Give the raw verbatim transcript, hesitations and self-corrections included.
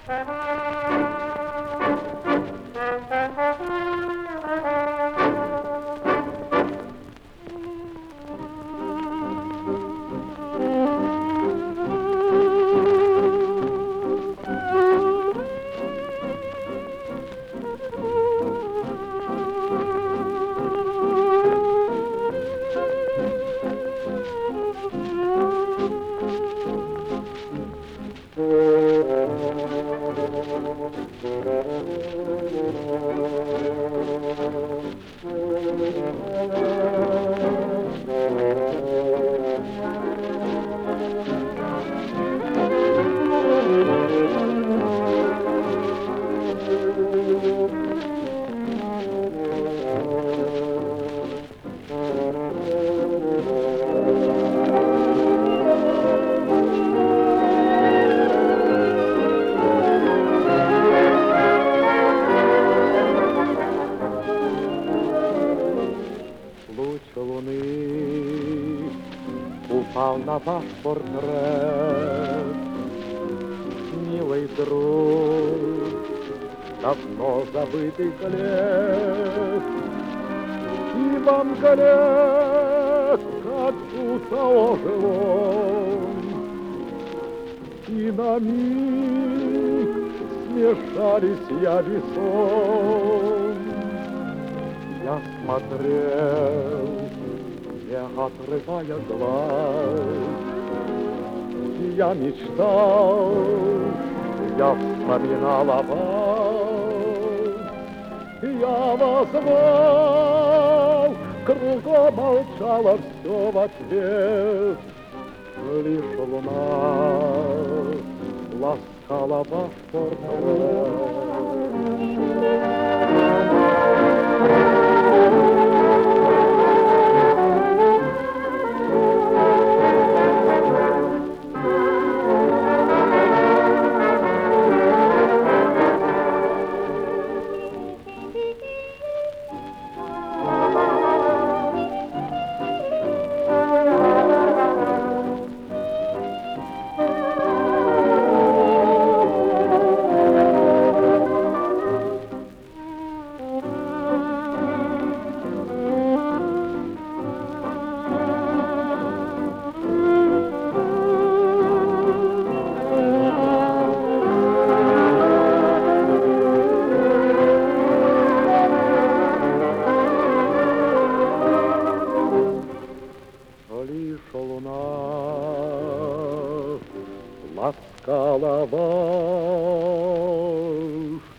Упал на ваш портрет, милый друг, давно забытый след. И вам горят, как будто ожил он, и на миг смешались я весон. Я смотрел, не отрывая глаз, я мечтал, я вспоминал о вас. Я вас звал, кругом молчало все в ответ. Лишь луна ласкала ваш портрет. Лишь луна ласкала ваш